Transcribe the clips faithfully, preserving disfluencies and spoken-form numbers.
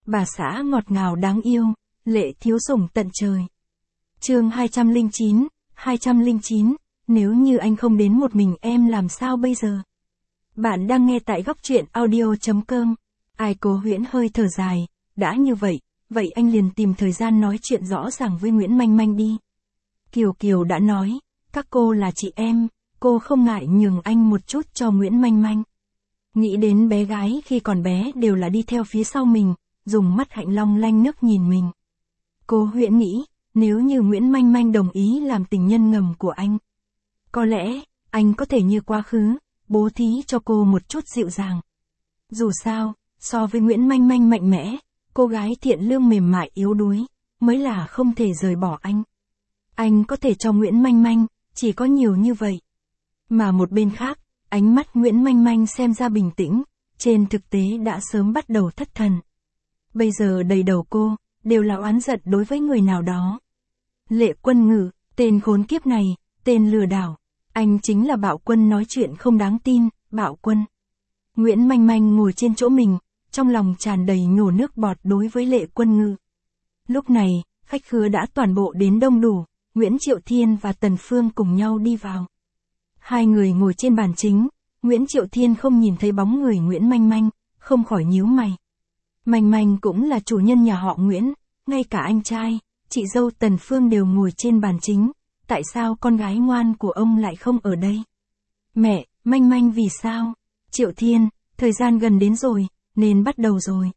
bà xã ngọt ngào đáng yêu, Lệ thiếu sủng tận trời. Chương hai trăm lẻ chín, hai trăm lẻ chín, nếu như anh không đến một mình em làm sao bây giờ? Bạn đang nghe tại góc truyện audio chấm com. Ai Cố Huyễn hơi thở dài, đã như vậy, vậy anh liền tìm thời gian nói chuyện rõ ràng với Nguyễn Manh Manh đi. Kiều Kiều đã nói, các cô là chị em, cô không ngại nhường anh một chút cho Nguyễn Manh Manh. Nghĩ đến bé gái khi còn bé đều là đi theo phía sau mình, dùng mắt hạnh long lanh nước nhìn mình. Cố Huyễn nghĩ, nếu như Nguyễn Manh Manh đồng ý làm tình nhân ngầm của anh, có lẽ, anh có thể như quá khứ, bố thí cho cô một chút dịu dàng. Dù sao, so với Nguyễn Manh Manh mạnh mẽ, cô gái thiện lương mềm mại yếu đuối, mới là không thể rời bỏ anh. Anh có thể cho Nguyễn Manh Manh, chỉ có nhiều như vậy. Mà một bên khác, ánh mắt Nguyễn Manh Manh xem ra bình tĩnh, trên thực tế đã sớm bắt đầu thất thần. Bây giờ đầy đầu cô, đều là oán giận đối với người nào đó. Lệ Quân Ngự, tên khốn kiếp này, tên lừa đảo. Anh chính là Bạo Quân nói chuyện không đáng tin, Bạo Quân. Nguyễn Manh Manh ngồi trên chỗ mình, trong lòng tràn đầy nhổ nước bọt đối với Lệ Quân Ngự. Lúc này, khách khứa đã toàn bộ đến đông đủ, Nguyễn Triệu Thiên và Tần Phương cùng nhau đi vào. Hai người ngồi trên bàn chính, Nguyễn Triệu Thiên không nhìn thấy bóng người Nguyễn Manh Manh, không khỏi nhíu mày. Manh Manh cũng là chủ nhân nhà họ Nguyễn, ngay cả anh trai, chị dâu Tần Phương đều ngồi trên bàn chính, tại sao con gái ngoan của ông lại không ở đây? Mẹ, Manh Manh vì sao? Triệu Thiên, thời gian gần đến rồi, nên bắt đầu rồi.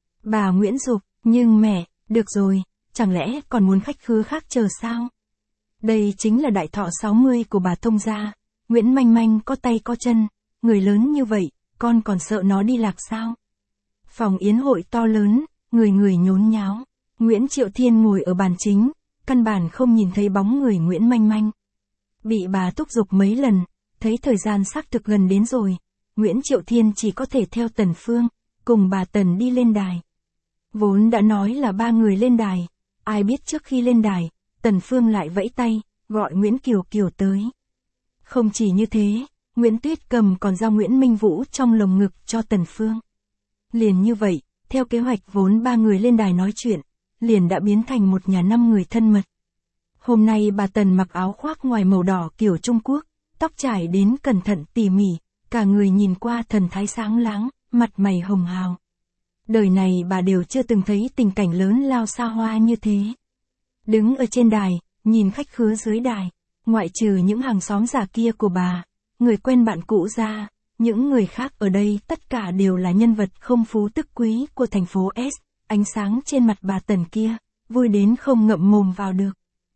Bà Nguyễn giục, nhưng mẹ, được rồi, chẳng lẽ còn muốn khách khứa khác chờ sao? Đây chính là đại thọ sáu mươi của bà Thông gia, Nguyễn Manh Manh có tay có chân, người lớn như vậy, con còn sợ nó đi lạc sao? Phòng yến hội to lớn, người người nhốn nháo, Nguyễn Triệu Thiên ngồi ở bàn chính, căn bản không nhìn thấy bóng người Nguyễn Manh Manh. Bị bà thúc giục mấy lần, thấy thời gian xác thực gần đến rồi, Nguyễn Triệu Thiên chỉ có thể theo Tần Phương, cùng bà Tần đi lên đài. Vốn đã nói là ba người lên đài, ai biết trước khi lên đài, Tần Phương lại vẫy tay, gọi Nguyễn Kiều Kiều tới. Không chỉ như thế, Nguyễn Tuyết Cầm còn giao Nguyễn Minh Vũ trong lồng ngực cho Tần Phương. Liền như vậy, theo kế hoạch vốn ba người lên đài nói chuyện, liền đã biến thành một nhà năm người thân mật. Hôm nay bà Tần mặc áo khoác ngoài màu đỏ kiểu Trung Quốc, tóc trải đến cẩn thận tỉ mỉ, cả người nhìn qua thần thái sáng láng, mặt mày hồng hào. Đời này bà đều chưa từng thấy tình cảnh lớn lao xa hoa như thế. Đứng ở trên đài, nhìn khách khứa dưới đài, ngoại trừ những hàng xóm già kia của bà, người quen bạn cũ ra, những người khác ở đây tất cả đều là nhân vật không phú tức quý của thành phố S. Ánh sáng trên mặt bà Tần kia, vui đến không ngậm mồm vào được.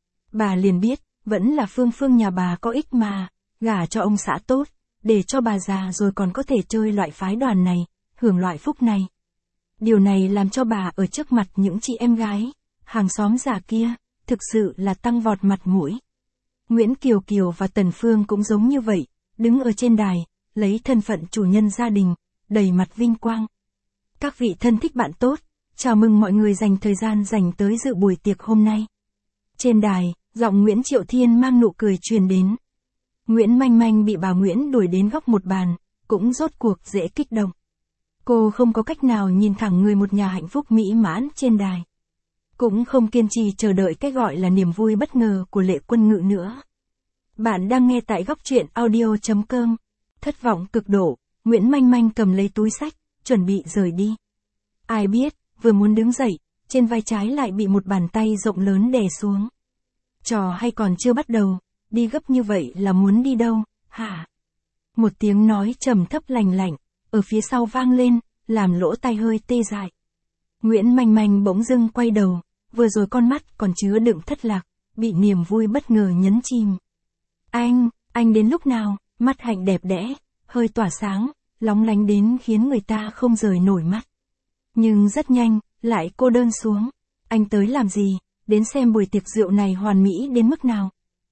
Bà liền biết, vẫn là Phương Phương nhà bà có ích mà, gả cho ông xã tốt, để cho bà già rồi còn có thể chơi loại phái đoàn này, hưởng loại phúc này. Điều này làm cho bà ở trước mặt những chị em gái, hàng xóm già kia, thực sự là tăng vọt mặt mũi. Nguyễn Kiều Kiều và Tần Phương cũng giống như vậy, đứng ở trên đài, lấy thân phận chủ nhân gia đình, đầy mặt vinh quang. Các vị thân thích bạn tốt, chào mừng mọi người dành thời gian dành tới dự buổi tiệc hôm nay. Trên đài, giọng Nguyễn Triệu Thiên mang nụ cười truyền đến. Nguyễn Manh Manh bị bà Nguyễn đuổi đến góc một bàn, cũng rốt cuộc dễ kích động. Cô không có cách nào nhìn thẳng người một nhà hạnh phúc mỹ mãn trên đài. Cũng không kiên trì chờ đợi cái gọi là niềm vui bất ngờ của Lệ Quân Ngự nữa. Bạn đang nghe tại góc truyện audio chấm com. Thất vọng cực độ, Nguyễn Manh Manh cầm lấy túi xách, chuẩn bị rời đi. Ai biết, vừa muốn đứng dậy, trên vai trái lại bị một bàn tay rộng lớn đè xuống. Trò hay còn chưa bắt đầu, đi gấp như vậy là muốn đi đâu, hả? Một tiếng nói trầm thấp lành lạnh, ở phía sau vang lên, làm lỗ tai hơi tê dại. Nguyễn Manh Manh bỗng dưng quay đầu, vừa rồi con mắt còn chứa đựng thất lạc, bị niềm vui bất ngờ nhấn chìm. Anh, anh đến lúc nào, mắt hạnh đẹp đẽ, hơi tỏa sáng, lóng lánh đến khiến người ta không rời nổi mắt. Nhưng rất nhanh, lại cô đơn xuống. Anh tới làm gì, đến xem buổi tiệc rượu này hoàn mỹ đến mức nào.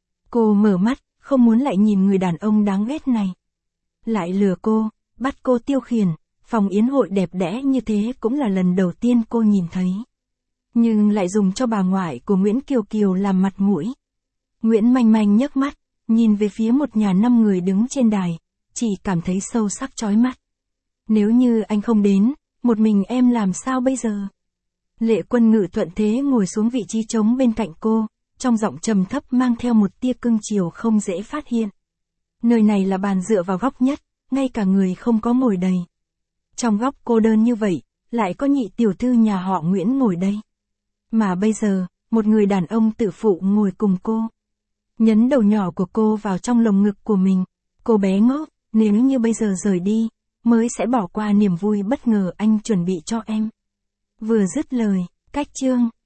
Cô mở mắt, không muốn lại nhìn người đàn ông đáng ghét này. Lại lừa cô, bắt cô tiêu khiển, phòng yến hội đẹp đẽ như thế cũng là lần đầu tiên cô nhìn thấy. Nhưng lại dùng cho bà ngoại của Nguyễn Kiều Kiều làm mặt mũi. Nguyễn Manh Manh nhấc mắt, nhìn về phía một nhà năm người đứng trên đài, chỉ cảm thấy sâu sắc chói mắt. Nếu như anh không đến, một mình em làm sao bây giờ? Lệ Quân Ngự thuận thế ngồi xuống vị trí trống bên cạnh cô, trong giọng trầm thấp mang theo một tia cưng chiều không dễ phát hiện. Nơi này là bàn dựa vào góc nhất, ngay cả người không có ngồi đầy. Trong góc cô đơn như vậy, lại có nhị tiểu thư nhà họ Nguyễn ngồi đây. Mà bây giờ, một người đàn ông tự phụ ngồi cùng cô. Nhấn đầu nhỏ của cô vào trong lồng ngực của mình. Cô bé ngốc, nếu như bây giờ rời đi, mới sẽ bỏ qua niềm vui bất ngờ anh chuẩn bị cho em. Vừa dứt lời, cách chương.